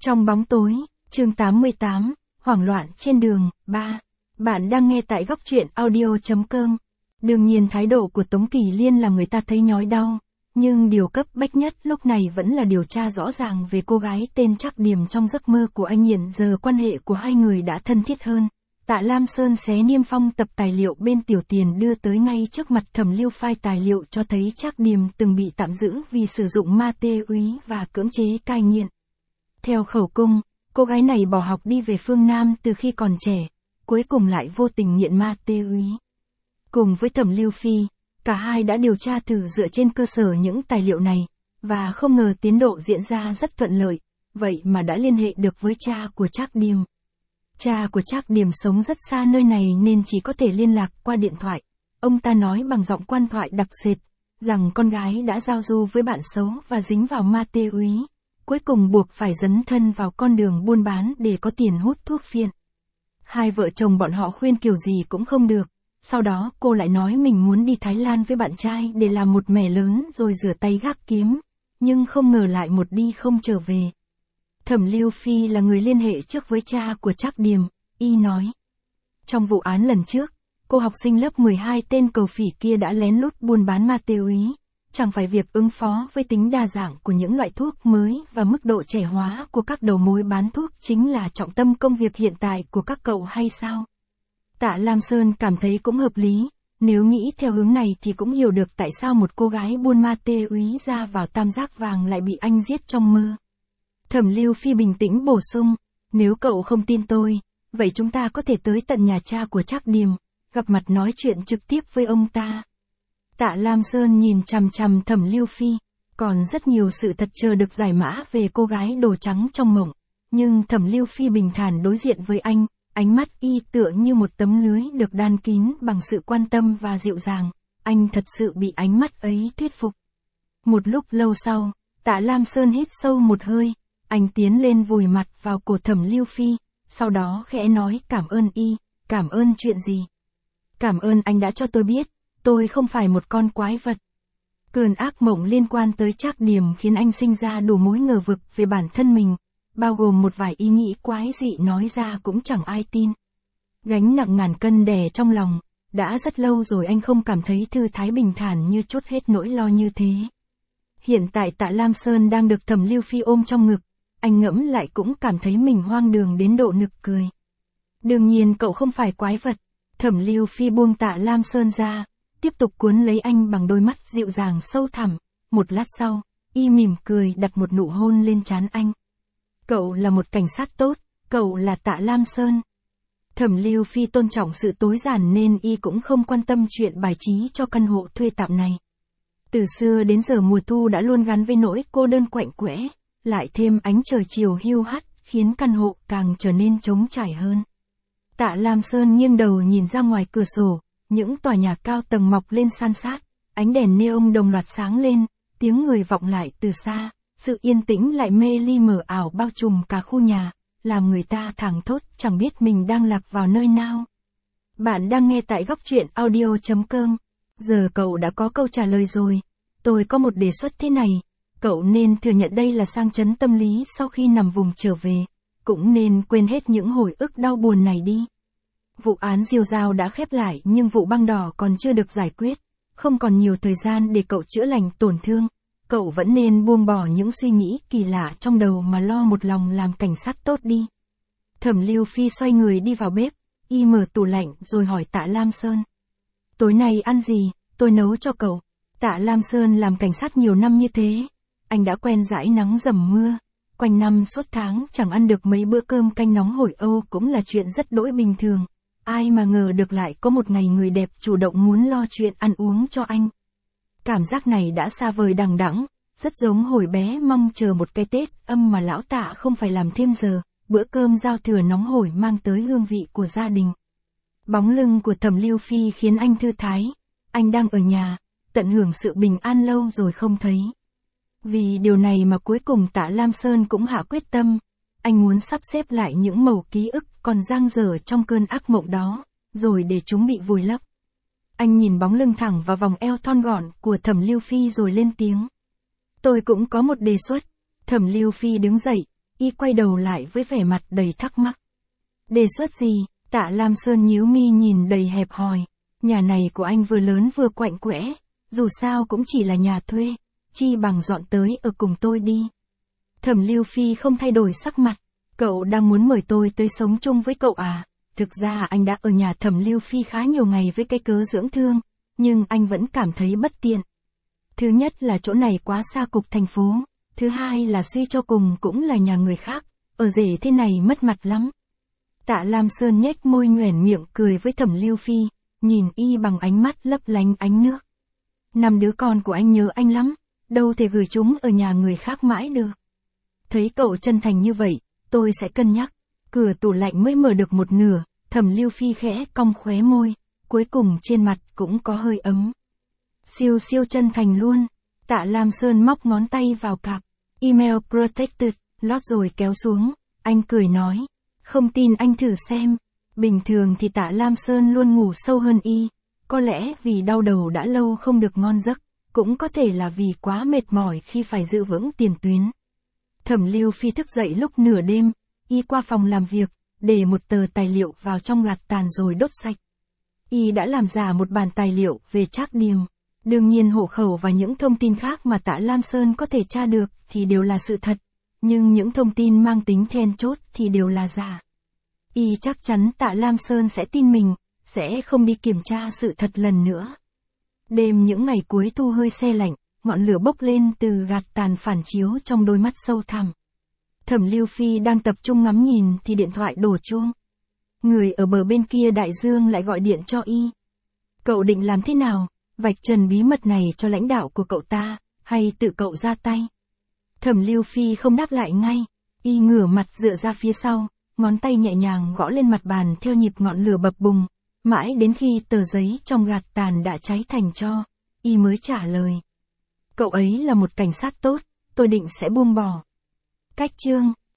Trong bóng tối, chương 88, hoảng loạn trên đường, 3. Bạn đang nghe tại góc truyện audio.com. Đương nhiên thái độ của Tống Kỳ Liên làm người ta thấy nhói đau, nhưng điều cấp bách nhất lúc này vẫn là điều tra rõ ràng về cô gái tên Trác Điềm trong giấc mơ của anh. Hiện giờ quan hệ của hai người đã thân thiết hơn. Tạ Lam Sơn xé niêm phong tập tài liệu bên Tiểu Tiền đưa tới ngay trước mặt Thẩm Lưu. File tài liệu cho thấy Trác Điềm từng bị tạm giữ vì sử dụng ma túy và cưỡng chế cai nghiện. Theo khẩu cung, cô gái này bỏ học đi về phương Nam từ khi còn trẻ, cuối cùng lại vô tình nghiện ma túy. Cùng với Thẩm Lưu Phi, cả hai đã điều tra thử dựa trên cơ sở những tài liệu này, và không ngờ tiến độ diễn ra rất thuận lợi, vậy mà đã liên hệ được với cha của Trác Điềm. Cha của Trác Điềm sống rất xa nơi này nên chỉ có thể liên lạc qua điện thoại. Ông ta nói bằng giọng quan thoại đặc sệt, rằng con gái đã giao du với bạn xấu và dính vào ma túy, cuối cùng buộc phải dấn thân vào con đường buôn bán để có tiền hút thuốc phiện. Hai vợ chồng bọn họ khuyên kiểu gì cũng không được, sau đó cô lại nói mình muốn đi Thái Lan với bạn trai để làm một mẻ lớn rồi rửa tay gác kiếm, nhưng không ngờ lại một đi không trở về. Thẩm Lưu Phi là người liên hệ trước với cha của Trác Điềm, y nói. Trong vụ án lần trước, cô học sinh lớp 12 tên Cầu Phỉ kia đã lén lút buôn bán ma túy. Chẳng phải việc ứng phó với tính đa dạng của những loại thuốc mới và mức độ trẻ hóa của các đầu mối bán thuốc chính là trọng tâm công việc hiện tại của các cậu hay sao? Tạ Lam Sơn cảm thấy cũng hợp lý, nếu nghĩ theo hướng này thì cũng hiểu được tại sao một cô gái buôn ma túy ra vào Tam Giác Vàng lại bị anh giết trong mơ. Thẩm Lưu Phi bình tĩnh bổ sung, nếu cậu không tin tôi, vậy chúng ta có thể tới tận nhà cha của Trác Điềm, gặp mặt nói chuyện trực tiếp với ông ta. Tạ Lam Sơn nhìn chằm chằm Thẩm Lưu Phi, còn rất nhiều sự thật chờ được giải mã về cô gái đồ trắng trong mộng, nhưng Thẩm Lưu Phi bình thản đối diện với anh, ánh mắt y tựa như một tấm lưới được đan kín bằng sự quan tâm và dịu dàng, anh thật sự bị ánh mắt ấy thuyết phục. Một lúc lâu sau, Tạ Lam Sơn hít sâu một hơi, anh tiến lên vùi mặt vào cổ Thẩm Lưu Phi, sau đó khẽ nói cảm ơn y. Cảm ơn chuyện gì? Cảm ơn anh đã cho tôi biết, tôi không phải một con quái vật. Cơn ác mộng liên quan tới Trác Điềm khiến anh sinh ra đủ mối ngờ vực về bản thân mình, bao gồm một vài ý nghĩ quái dị nói ra cũng chẳng ai tin. Gánh nặng ngàn cân đè trong lòng, đã rất lâu rồi anh không cảm thấy thư thái bình thản như trút hết nỗi lo như thế. Hiện tại Tạ Lam Sơn đang được Thẩm Lưu Phi ôm trong ngực, anh ngẫm lại cũng cảm thấy mình hoang đường đến độ nực cười. Đương nhiên cậu không phải quái vật. Thẩm Lưu Phi buông Tạ Lam Sơn ra, tiếp tục cuốn lấy anh bằng đôi mắt dịu dàng sâu thẳm. Một lát sau, y mỉm cười đặt một nụ hôn lên trán anh. Cậu là một cảnh sát tốt, cậu là Tạ Lam Sơn. Thẩm Lưu Phi tôn trọng sự tối giản nên y cũng không quan tâm chuyện bài trí cho căn hộ thuê tạm này. Từ xưa đến giờ mùa thu đã luôn gắn với nỗi cô đơn quạnh quẽ, lại thêm ánh trời chiều hiu hắt khiến căn hộ càng trở nên trống trải hơn. Tạ Lam Sơn nghiêng đầu nhìn ra ngoài cửa sổ, những tòa nhà cao tầng mọc lên san sát, ánh đèn neon đồng loạt sáng lên, tiếng người vọng lại từ xa, sự yên tĩnh lại mê ly mờ ảo bao trùm cả khu nhà, làm người ta thảng thốt chẳng biết mình đang lạc vào nơi nào. Bạn đang nghe tại góc truyện audio.com. Giờ cậu đã có câu trả lời rồi. Tôi có một đề xuất thế này, cậu nên thừa nhận đây là sang chấn tâm lý sau khi nằm vùng trở về. Cũng nên quên hết những hồi ức đau buồn này đi. Vụ án Diêu Dao đã khép lại nhưng vụ băng đỏ còn chưa được giải quyết. Không còn nhiều thời gian để cậu chữa lành tổn thương. Cậu vẫn nên buông bỏ những suy nghĩ kỳ lạ trong đầu mà lo một lòng làm cảnh sát tốt đi. Thẩm Lưu Phi xoay người đi vào bếp, y mở tủ lạnh rồi hỏi Tạ Lam Sơn. Tối nay ăn gì, tôi nấu cho cậu. Tạ Lam Sơn làm cảnh sát nhiều năm như thế. Anh đã quen dãi nắng dầm mưa. Quanh năm suốt tháng chẳng ăn được mấy bữa cơm canh nóng hổi Âu cũng là chuyện rất đỗi bình thường. Ai mà ngờ được lại có một ngày người đẹp chủ động muốn lo chuyện ăn uống cho anh. Cảm giác này đã xa vời đằng đẵng, rất giống hồi bé mong chờ một cái Tết âm mà lão Tạ không phải làm thêm giờ, bữa cơm giao thừa nóng hổi mang tới hương vị của gia đình. Bóng lưng của Thẩm Lưu Phi khiến anh thư thái, anh đang ở nhà, tận hưởng sự bình an lâu rồi không thấy. Vì điều này mà cuối cùng Tạ Lam Sơn cũng hạ quyết tâm, anh muốn sắp xếp lại những mẩu ký ức còn dang dở trong cơn ác mộng đó, rồi để chúng bị vùi lấp. Anh nhìn bóng lưng thẳng và vòng eo thon gọn của Thẩm Lưu Phi rồi lên tiếng. Tôi cũng có một đề xuất. Thẩm Lưu Phi đứng dậy, Y quay đầu lại với vẻ mặt đầy thắc mắc. Đề xuất gì? Tạ Lam Sơn nhíu mi nhìn đầy hẹp hòi. Nhà này của anh vừa lớn vừa quạnh quẽ, dù sao cũng chỉ là nhà thuê, chi bằng dọn tới ở cùng tôi đi. Thẩm Lưu Phi không thay đổi sắc mặt. Cậu đang muốn mời tôi tới sống chung với cậu à? Thực ra anh đã ở nhà Thẩm Lưu Phi khá nhiều ngày với cái cớ dưỡng thương, nhưng anh vẫn cảm thấy bất tiện. Thứ nhất là chỗ này quá xa cục thành phố, thứ hai là suy cho cùng cũng là nhà người khác, ở rể thế này mất mặt lắm. Tạ Lam Sơn nhếch môi nhoẻn miệng cười với Thẩm Lưu Phi, nhìn Y bằng ánh mắt lấp lánh ánh nước. 5 đứa con của anh nhớ anh lắm, đâu thể gửi chúng ở nhà người khác mãi được. Thấy cậu chân thành như vậy, tôi sẽ cân nhắc. Cửa tủ lạnh mới mở được một nửa, Thẩm Lưu Phi khẽ cong khóe môi, cuối cùng trên mặt cũng có hơi ấm. Siêu siêu chân thành luôn. Tạ Lam Sơn móc ngón tay vào cặp. Email protected, lót rồi kéo xuống. Anh cười nói. Không tin anh thử xem. Bình thường thì Tạ Lam Sơn luôn ngủ sâu hơn Y. Có lẽ vì đau đầu đã lâu không được ngon giấc, cũng có thể là vì quá mệt mỏi khi phải giữ vững tiền tuyến. Thẩm Lưu Phi thức dậy lúc nửa đêm, Y qua phòng làm việc, để một tờ tài liệu vào trong gạt tàn rồi đốt sạch. Y đã làm giả một bản tài liệu về Trác Điềm. Đương nhiên hộ khẩu và những thông tin khác mà Tạ Lam Sơn có thể tra được thì đều là sự thật, nhưng những thông tin mang tính then chốt thì đều là giả. Y chắc chắn Tạ Lam Sơn sẽ tin mình, sẽ không đi kiểm tra sự thật lần nữa. Đêm những ngày cuối thu hơi se lạnh, ngọn lửa bốc lên từ gạt tàn phản chiếu trong đôi mắt sâu thẳm. Thẩm Lưu Phi đang tập trung ngắm nhìn thì điện thoại đổ chuông. Người ở bờ bên kia đại dương lại gọi điện cho Y. Cậu định làm thế nào? Vạch trần bí mật này cho lãnh đạo của cậu ta, hay tự cậu ra tay? Thẩm Lưu Phi không đáp lại ngay. Y ngửa mặt dựa ra phía sau, ngón tay nhẹ nhàng gõ lên mặt bàn theo nhịp ngọn lửa bập bùng. Mãi đến khi tờ giấy trong gạt tàn đã cháy thành tro, Y mới trả lời. Cậu ấy là một cảnh sát tốt, tôi định sẽ buông bỏ. Cách chương